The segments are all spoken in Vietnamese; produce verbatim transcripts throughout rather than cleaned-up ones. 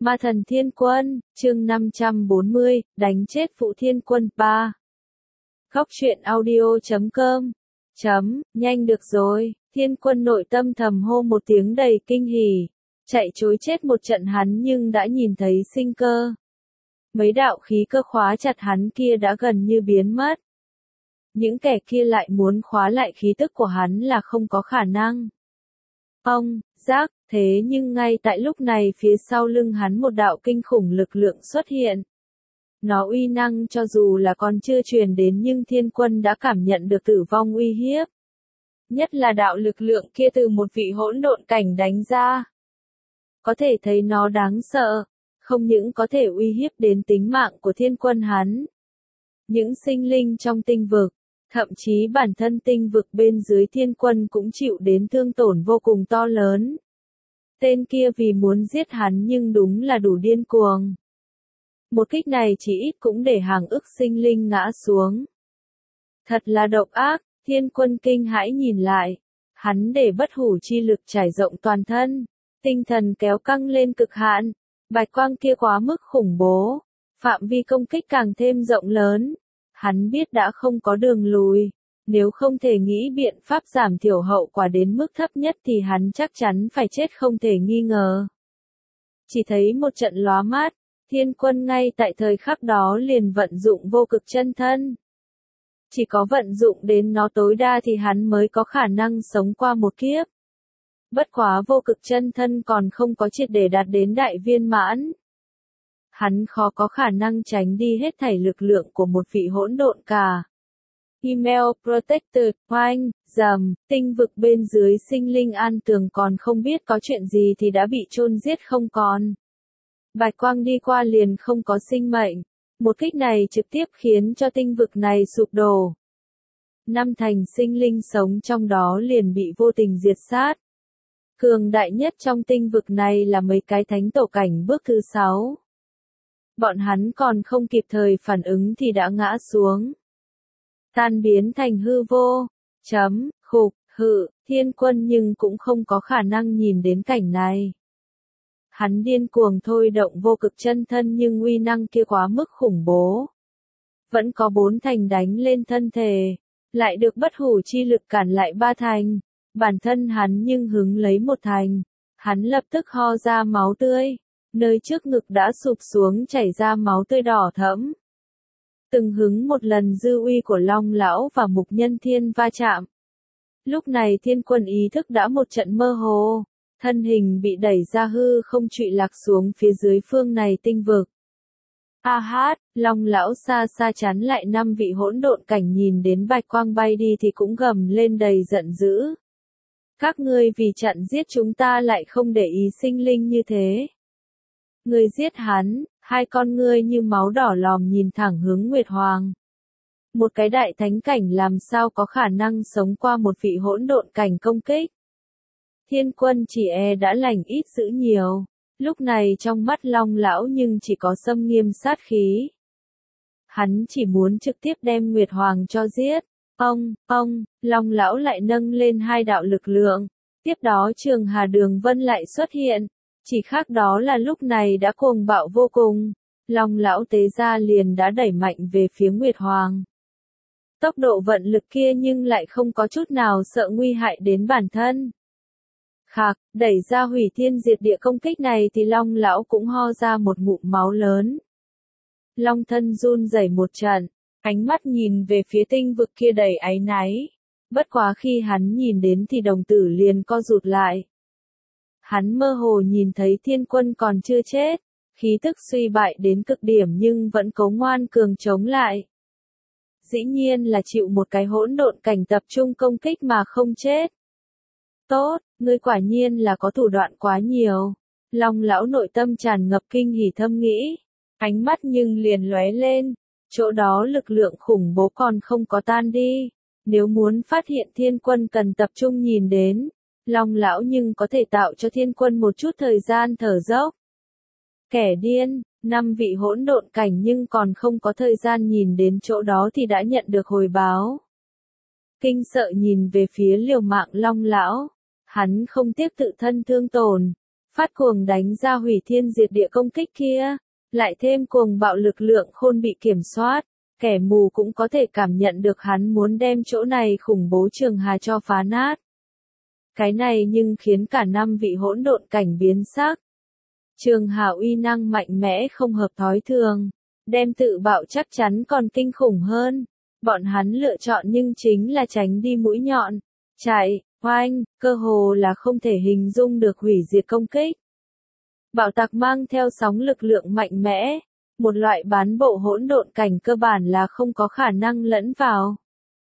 Ma thần Thiên Quân, chương năm trăm bốn mươi, đánh chết Phụ Thiên Quân ba. Khóc truyện audio chấm com. Chấm, nhanh được rồi, Thiên Quân nội tâm thầm hô một tiếng đầy kinh hỉ. Chạy trối chết một trận hắn nhưng đã nhìn thấy sinh cơ. Mấy đạo khí cơ khóa chặt hắn kia đã gần như biến mất. Những kẻ kia lại muốn khóa lại khí tức của hắn là không có khả năng. Ông, giác, thế nhưng ngay tại lúc này phía sau lưng hắn một đạo kinh khủng lực lượng xuất hiện. Nó uy năng cho dù là còn chưa truyền đến nhưng Thiên Quân đã cảm nhận được tử vong uy hiếp. Nhất là đạo lực lượng kia từ một vị hỗn độn cảnh đánh ra. Có thể thấy nó đáng sợ, không những có thể uy hiếp đến tính mạng của Thiên Quân hắn. Những sinh linh trong tinh vực, thậm chí bản thân tinh vực bên dưới Thiên Quân cũng chịu đến thương tổn vô cùng to lớn. Tên kia vì muốn giết hắn nhưng đúng là đủ điên cuồng. Một kích này chỉ ít cũng để hàng ức sinh linh ngã xuống. Thật là độc ác, Thiên Quân kinh hãi nhìn lại. Hắn để bất hủ chi lực trải rộng toàn thân. Tinh thần kéo căng lên cực hạn. Bạch quang kia quá mức khủng bố. Phạm vi công kích càng thêm rộng lớn. Hắn biết đã không có đường lùi. Nếu không thể nghĩ biện pháp giảm thiểu hậu quả đến mức thấp nhất thì hắn chắc chắn phải chết không thể nghi ngờ. Chỉ thấy một trận lóa mắt, Thiên Quân ngay tại thời khắc đó liền vận dụng vô cực chân thân. Chỉ có vận dụng đến nó tối đa thì hắn mới có khả năng sống qua một kiếp. Bất quá vô cực chân thân còn không có triệt để đạt đến đại viên mãn. Hắn khó có khả năng tránh đi hết thảy lực lượng của một vị hỗn độn cả. Email Protector, Oanh, dầm, tinh vực bên dưới sinh linh an tường còn không biết có chuyện gì thì đã bị chôn giết không còn. Bạch quang đi qua liền không có sinh mệnh. Một kích này trực tiếp khiến cho tinh vực này sụp đổ. Năm thành sinh linh sống trong đó liền bị vô tình diệt sát. Cường đại nhất trong tinh vực này là mấy cái thánh tổ cảnh bước thứ sáu. Bọn hắn còn không kịp thời phản ứng thì đã ngã xuống. Tan biến thành hư vô. Chấm, khục, hự, Thiên Quân nhưng cũng không có khả năng nhìn đến cảnh này. Hắn điên cuồng thôi động vô cực chân thân nhưng uy năng kia quá mức khủng bố. Vẫn có bốn thành đánh lên thân thể. Lại được bất hủ chi lực cản lại ba thành. Bản thân hắn nhưng hứng lấy một thành. Hắn lập tức ho ra máu tươi. Nơi trước ngực đã sụp xuống chảy ra máu tươi đỏ thẫm. Từng hứng một lần dư uy của Long Lão và Mục Nhân Thiên va chạm. Lúc này Thiên Quân ý thức đã một trận mơ hồ. Thân hình bị đẩy ra hư không trụy lạc xuống phía dưới phương này tinh vực. A hát, Long Lão xa xa chắn lại năm vị hỗn độn cảnh nhìn đến bạch quang bay đi thì cũng gầm lên đầy giận dữ. Các ngươi vì chặn giết chúng ta lại không để ý sinh linh như thế. Ngươi giết hắn, hai con ngươi như máu đỏ lòm nhìn thẳng hướng Nguyệt Hoàng. Một cái đại thánh cảnh làm sao có khả năng sống qua một vị hỗn độn cảnh công kích. Thiên Quân chỉ e đã lành ít dữ nhiều, lúc này trong mắt Long Lão nhưng chỉ có xâm nghiêm sát khí. Hắn chỉ muốn trực tiếp đem Nguyệt Hoàng cho giết. Ông, ông, Long Lão lại nâng lên hai đạo lực lượng. Tiếp đó Trường Hà Đường Vân lại xuất hiện. Chỉ khác đó là lúc này đã cuồng bạo vô cùng. Long Lão tế ra liền đã đẩy mạnh về phía Nguyệt Hoàng. Tốc độ vận lực kia nhưng lại không có chút nào sợ nguy hại đến bản thân. Khạc, đẩy ra hủy thiên diệt địa công kích này thì Long Lão cũng ho ra một ngụm máu lớn. Long thân run rẩy một trận, ánh mắt nhìn về phía tinh vực kia đầy áy náy. Bất quá khi hắn nhìn đến thì đồng tử liền co rụt lại. Hắn mơ hồ nhìn thấy Thiên Quân còn chưa chết, khí tức suy bại đến cực điểm nhưng vẫn cố ngoan cường chống lại. Dĩ nhiên là chịu một cái hỗn độn cảnh tập trung công kích mà không chết. Tốt, ngươi quả nhiên là có thủ đoạn quá nhiều. Long Lão nội tâm tràn ngập kinh hỉ thâm nghĩ. Ánh mắt nhưng liền lóe lên. Chỗ đó lực lượng khủng bố còn không có tan đi. Nếu muốn phát hiện Thiên Quân cần tập trung nhìn đến. Long Lão nhưng có thể tạo cho Thiên Quân một chút thời gian thở dốc. Kẻ điên, năm vị hỗn độn cảnh nhưng còn không có thời gian nhìn đến chỗ đó thì đã nhận được hồi báo. Kinh sợ nhìn về phía liều mạng Long Lão. Hắn không tiếc tự thân thương tổn. phát cuồng đánh ra hủy thiên diệt địa công kích kia, lại thêm cuồng bạo lực lượng khôn bị kiểm soát, kẻ mù cũng có thể cảm nhận được hắn muốn đem chỗ này khủng bố trường hà cho phá nát. Cái này nhưng khiến cả năm vị hỗn độn cảnh biến sắc. Trường hà uy năng mạnh mẽ không hợp thói thường, đem tự bạo chắc chắn còn kinh khủng hơn. Bọn hắn lựa chọn nhưng chính là tránh đi mũi nhọn, chạy, oanh, cơ hồ là không thể hình dung được hủy diệt công kích. Bạo tạc mang theo sóng lực lượng mạnh mẽ, một loại bán bộ hỗn độn cảnh cơ bản là không có khả năng lẫn vào.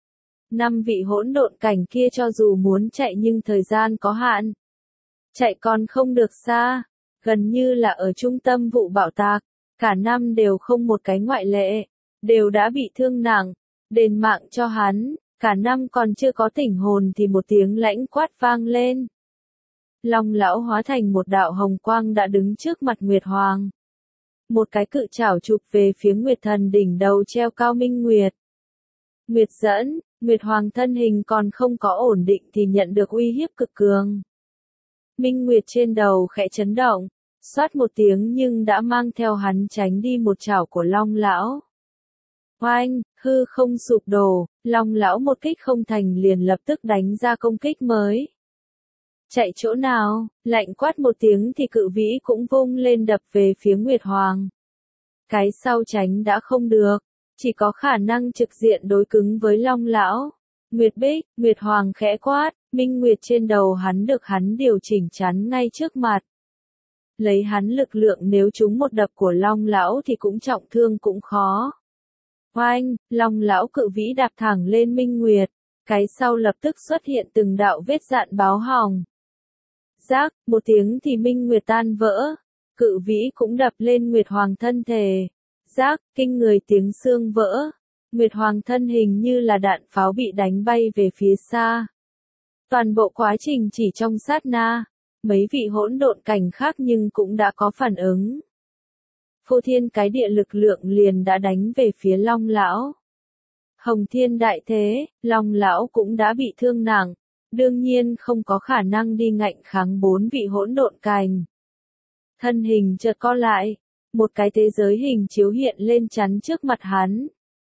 Năm vị hỗn độn cảnh kia cho dù muốn chạy nhưng thời gian có hạn. Chạy còn không được xa, gần như là ở trung tâm vụ bạo tạc, cả năm đều không một cái ngoại lệ, đều đã bị thương nặng, đền mạng cho hắn, cả năm còn chưa có tỉnh hồn thì một tiếng lãnh quát vang lên. Long lão hóa thành một đạo hồng quang đã đứng trước mặt Nguyệt Hoàng. Một cái cự chảo chụp về phía Nguyệt Thần đỉnh đầu treo cao Minh Nguyệt. Nguyệt dẫn, Nguyệt Hoàng thân hình còn không có ổn định thì nhận được uy hiếp cực cường. Minh Nguyệt trên đầu khẽ chấn động, xoát một tiếng nhưng đã mang theo hắn tránh đi một chảo của Long lão. Oanh, hư không sụp đổ, Long lão một kích không thành liền lập tức đánh ra công kích mới. Chạy chỗ nào, lạnh quát một tiếng thì cự vĩ cũng vung lên đập về phía Nguyệt Hoàng. Cái sau tránh đã không được, chỉ có khả năng trực diện đối cứng với Long lão. Nguyệt Bích, Nguyệt Hoàng khẽ quát, Minh Nguyệt trên đầu hắn được hắn điều chỉnh chắn ngay trước mặt. Lấy hắn lực lượng nếu trúng một đập của Long lão thì cũng trọng thương cũng khó. Oanh, Long lão cự vĩ đạp thẳng lên Minh Nguyệt, cái sau lập tức xuất hiện từng đạo vết dạn báo hỏng. Rác, một tiếng thì Minh Nguyệt tan vỡ, cự vĩ cũng đập lên Nguyệt Hoàng thân thể. Rác, kinh người tiếng xương vỡ, Nguyệt Hoàng thân hình như là đạn pháo bị đánh bay về phía xa. Toàn bộ quá trình chỉ trong sát na, mấy vị hỗn độn cảnh khác nhưng cũng đã có phản ứng. Phô thiên cái địa lực lượng liền đã đánh về phía Long lão. Hồng thiên đại thế, Long lão cũng đã bị thương nặng, đương nhiên không có khả năng đi ngạnh kháng bốn vị hỗn độn cảnh. Thân hình chợt co lại, một cái thế giới hình chiếu hiện lên chắn trước mặt hắn.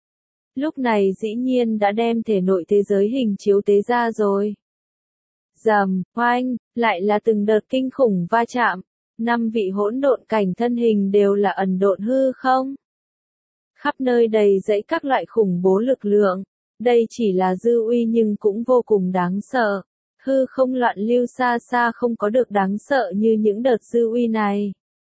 Lúc này dĩ nhiên đã đem thể nội thế giới hình chiếu tế ra rồi. Rầm, oanh, lại là từng đợt kinh khủng va chạm. Năm vị hỗn độn cảnh thân hình đều là ẩn độn hư không. Khắp nơi đầy dẫy các loại khủng bố lực lượng. Đây chỉ là dư uy nhưng cũng vô cùng đáng sợ. Hư không loạn lưu xa xa không có được đáng sợ như những đợt dư uy này.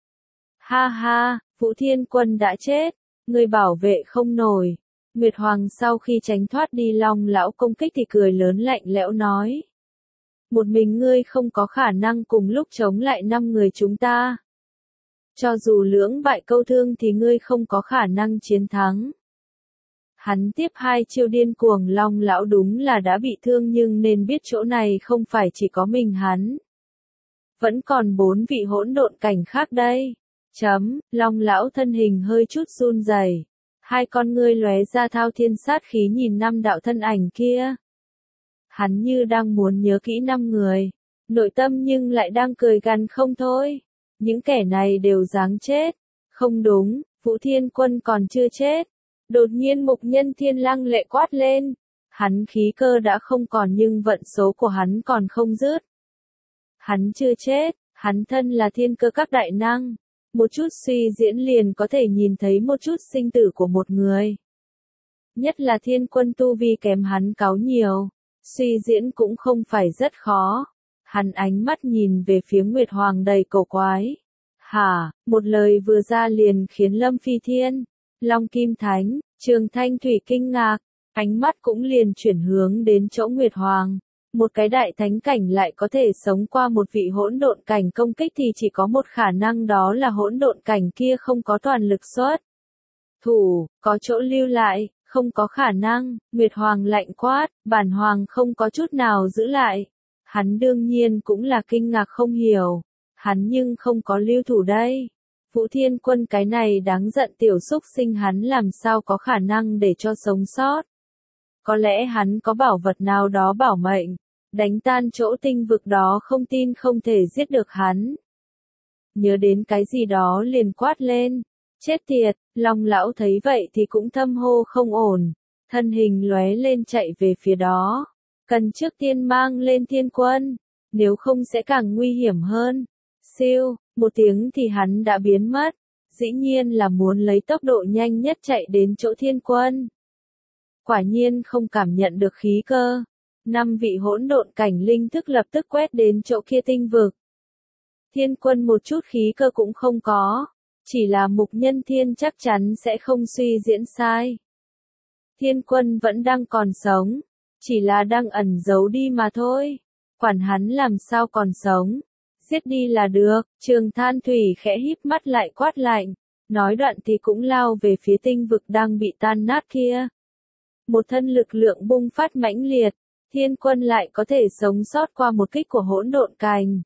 Ha ha, Vũ Thiên Quân đã chết. Người bảo vệ không nổi. Nguyệt Hoàng sau khi tránh thoát đi Long lão công kích thì cười lớn lạnh lẽo nói. Một mình ngươi không có khả năng cùng lúc chống lại năm người chúng ta. Cho dù lưỡng bại câu thương thì ngươi không có khả năng chiến thắng. Hắn tiếp hai chiêu điên cuồng Long lão đúng là đã bị thương nhưng nên biết chỗ này không phải chỉ có mình hắn. Vẫn còn bốn vị hỗn độn cảnh khác đây. Chấm, Long lão thân hình hơi chút run rẩy, hai con ngươi lóe ra thao thiên sát khí nhìn năm đạo thân ảnh kia. Hắn như đang muốn nhớ kỹ năm người, nội tâm nhưng lại đang cười gằn không thôi. Những kẻ này đều dáng chết. Không đúng, Vũ Thiên Quân còn chưa chết. Đột nhiên Mục Nhân Thiên lăng lệ quát lên. Hắn khí cơ đã không còn nhưng vận số của hắn còn không dứt. Hắn chưa chết, hắn thân là thiên cơ các đại năng. Một chút suy diễn liền có thể nhìn thấy một chút sinh tử của một người. Nhất là Thiên Quân tu vi kém hắn cáu nhiều. Suy diễn cũng không phải rất khó. Hắn ánh mắt nhìn về phía Nguyệt Hoàng đầy cổ quái. Hả, một lời vừa ra liền khiến Lâm Phi Thiên, Long Kim Thánh, Trường Thanh Thủy kinh ngạc, ánh mắt cũng liền chuyển hướng đến chỗ Nguyệt Hoàng. Một cái đại thánh cảnh lại có thể sống qua một vị hỗn độn cảnh công kích thì chỉ có một khả năng đó là hỗn độn cảnh kia không có toàn lực xuất thủ, có chỗ lưu lại. Không có khả năng, Nguyệt Hoàng lạnh quát, bản Hoàng không có chút nào giữ lại. Hắn đương nhiên cũng là kinh ngạc không hiểu. Hắn nhưng không có lưu thủ đây. Vũ Thiên Quân cái này đáng giận tiểu xúc sinh hắn làm sao có khả năng để cho sống sót. Có lẽ hắn có bảo vật nào đó bảo mệnh. Đánh tan chỗ tinh vực đó không tin không thể giết được hắn. nhớ đến cái gì đó liền quát lên. Chết tiệt, Long lão thấy vậy thì cũng thâm hô không ổn, thân hình lóe lên chạy về phía đó. Cần trước tiên mang lên thiên quân, nếu không sẽ càng nguy hiểm hơn. Siêu, một tiếng thì hắn đã biến mất, dĩ nhiên là muốn lấy tốc độ nhanh nhất chạy đến chỗ thiên quân. Quả nhiên không cảm nhận được khí cơ. Năm vị hỗn độn cảnh linh thức lập tức quét đến chỗ kia tinh vực. Thiên quân một chút khí cơ cũng không có, chỉ là Mục Nhân Thiên chắc chắn sẽ không suy diễn sai. Thiên quân vẫn đang còn sống, chỉ là đang ẩn giấu đi mà thôi. Quản hắn làm sao còn sống, giết đi là được. Trường Than Thủy khẽ híp mắt lại quát lạnh, nói đoạn thì cũng lao về phía tinh vực đang bị tan nát kia. Một thân lực lượng bùng phát mãnh liệt, thiên quân lại có thể sống sót qua một kích của hỗn độn cành.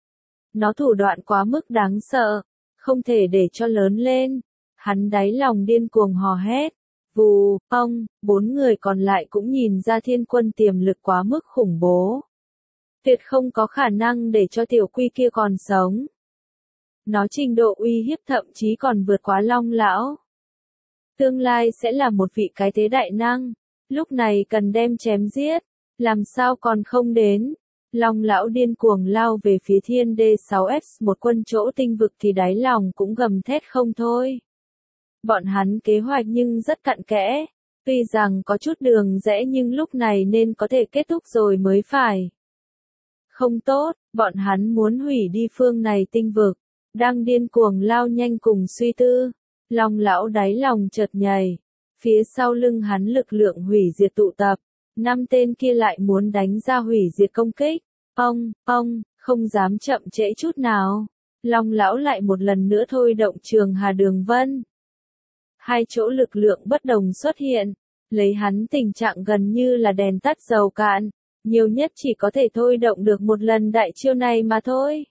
Nó thủ đoạn quá mức đáng sợ, không thể để cho lớn lên. Hắn đáy lòng điên cuồng hò hét. Vù, ông, bốn người còn lại cũng nhìn ra thiên quân tiềm lực quá mức khủng bố. Tuyệt không có khả năng để cho tiểu quy kia còn sống. Nó trình độ uy hiếp thậm chí còn vượt quá Long lão. Tương lai sẽ là một vị cái thế đại năng, lúc này cần đem chém giết, làm sao còn không đến. Long lão điên cuồng lao về phía thiên đê sáu S một quân chỗ tinh vực thì đáy lòng cũng gầm thét không thôi. Bọn hắn kế hoạch nhưng rất cặn kẽ, tuy rằng có chút đường rẽ nhưng lúc này nên có thể kết thúc rồi mới phải. Không tốt, bọn hắn muốn hủy đi phương này tinh vực, đang điên cuồng lao nhanh cùng suy tư. Long lão đáy lòng chợt nhảy, phía sau lưng hắn lực lượng hủy diệt tụ tập, năm tên kia lại muốn đánh ra hủy diệt công kích. Ông, ông, không dám chậm trễ chút nào. Long lão lại một lần nữa thôi động Trường Hà Đường Vân. Hai chỗ lực lượng bất đồng xuất hiện, lấy hắn tình trạng gần như là đèn tắt dầu cạn, nhiều nhất chỉ có thể thôi động được một lần đại chiêu này mà thôi.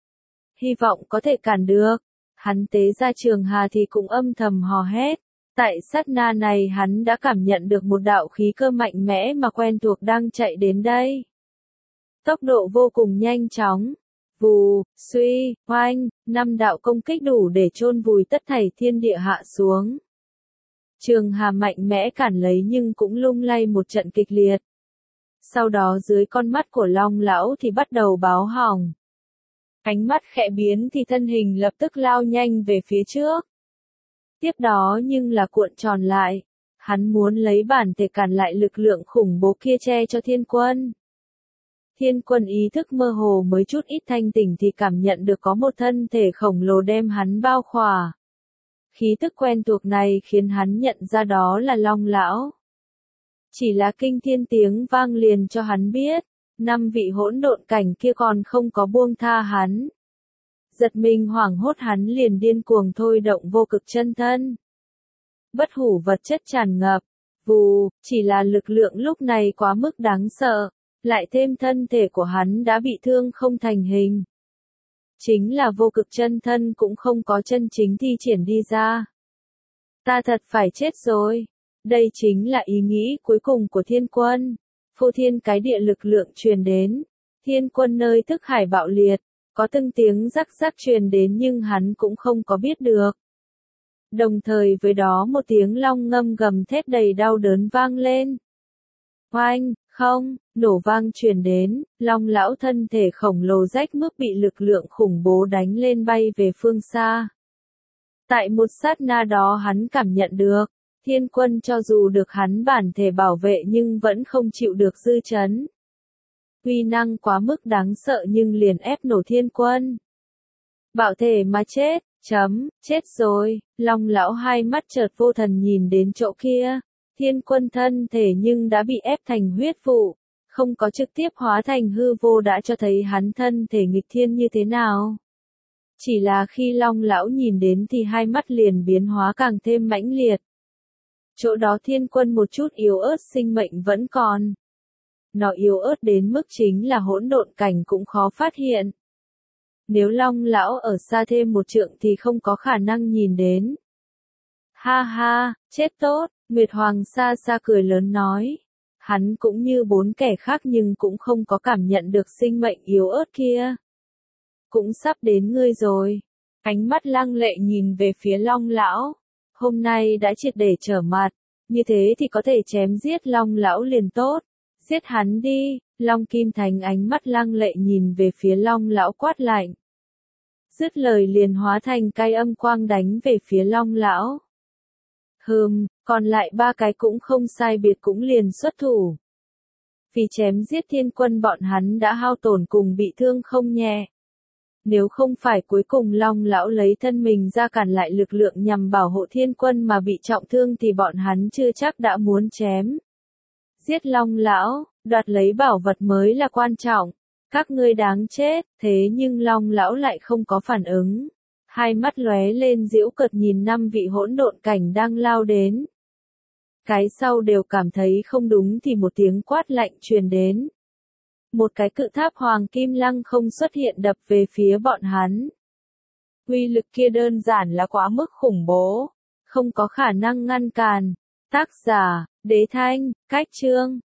Hy vọng có thể cản được. Hắn tế ra Trường Hà thì cũng âm thầm hò hét. Tại sát na này hắn đã cảm nhận được một đạo khí cơ mạnh mẽ mà quen thuộc đang chạy đến đây. Tốc độ vô cùng nhanh chóng. Vù, suy, oanh, năm đạo công kích đủ để chôn vùi tất thảy thiên địa hạ xuống. Trường Hà mạnh mẽ cản lấy nhưng cũng lung lay một trận kịch liệt. Sau đó dưới con mắt của Long lão thì bắt đầu báo hỏng. Ánh mắt khẽ biến thì thân hình lập tức lao nhanh về phía trước. Tiếp đó nhưng là cuộn tròn lại. Hắn muốn lấy bản thể cản lại lực lượng khủng bố kia che cho thiên quân. Thiên quân ý thức mơ hồ mới chút ít thanh tỉnh thì cảm nhận được có một thân thể khổng lồ đem hắn bao khỏa. Khí tức quen thuộc này khiến hắn nhận ra đó là Long lão. Chỉ là kinh thiên tiếng vang liền cho hắn biết, năm vị hỗn độn cảnh kia còn không có buông tha hắn. Giật mình hoảng hốt hắn liền điên cuồng thôi động vô cực chân thân. Bất hủ vật chất tràn ngập, vù, chỉ là lực lượng lúc này quá mức đáng sợ, lại thêm thân thể của hắn đã bị thương không thành hình. Chính là vô cực chân thân cũng không có chân chính thi triển đi ra. Ta thật phải chết rồi. Đây chính là ý nghĩ cuối cùng của thiên quân. Phô thiên cái địa lực lượng truyền đến. Thiên quân nơi thức hải bạo liệt, có từng tiếng rắc rắc truyền đến nhưng hắn cũng không có biết được. Đồng thời với đó một tiếng long ngâm gầm thét đầy đau đớn vang lên. Oanh, không, nổ vang truyền đến, Long lão thân thể khổng lồ rách mướp bị lực lượng khủng bố đánh lên bay về phương xa. Tại một sát na đó hắn cảm nhận được, thiên quân cho dù được hắn bản thể bảo vệ nhưng vẫn không chịu được dư chấn. Uy năng quá mức đáng sợ nhưng liền ép nổ thiên quân. Bảo thể mà chết, chấm, chết rồi, Long lão hai mắt chợt vô thần nhìn đến chỗ kia. Thiên quân thân thể nhưng đã bị ép thành huyết vụ, không có trực tiếp hóa thành hư vô đã cho thấy hắn thân thể nghịch thiên như thế nào. Chỉ là khi Long lão nhìn đến thì hai mắt liền biến hóa càng thêm mãnh liệt. Chỗ đó thiên quân một chút yếu ớt sinh mệnh vẫn còn. Nó yếu ớt đến mức chính là hỗn độn cảnh cũng khó phát hiện. Nếu Long lão ở xa thêm một trượng thì không có khả năng nhìn đến. Ha ha, chết tốt, Nguyệt Hoàng xa xa cười lớn nói. Hắn cũng như bốn kẻ khác nhưng cũng không có cảm nhận được sinh mệnh yếu ớt kia. Cũng sắp đến ngươi rồi. Ánh mắt lăng lệ nhìn về phía Long lão. Hôm nay đã triệt để trở mặt, như thế thì có thể chém giết Long lão liền tốt. Giết hắn đi, Long Kim Thành ánh mắt lăng lệ nhìn về phía Long lão quát lạnh. Dứt lời liền hóa thành cái âm quang đánh về phía Long lão. Hừm, còn lại ba cái cũng không sai biệt cũng liền xuất thủ. Vì chém giết thiên quân bọn hắn đã hao tổn cùng bị thương không nhẹ. Nếu không phải cuối cùng Long lão lấy thân mình ra cản lại lực lượng nhằm bảo hộ thiên quân mà bị trọng thương thì bọn hắn chưa chắc đã muốn chém. Giết Long lão, đoạt lấy bảo vật mới là quan trọng. Các ngươi đáng chết, thế nhưng Long lão lại không có phản ứng. Hai mắt lóe lên giễu cợt nhìn năm vị hỗn độn cảnh đang lao đến. Cái sau đều cảm thấy không đúng thì một tiếng quát lạnh truyền đến. Một cái cự tháp hoàng kim lăng không xuất hiện đập về phía bọn hắn. Uy lực kia đơn giản là quá mức khủng bố, không có khả năng ngăn cản. Tác giả, Đế Thanh, Cách Chương.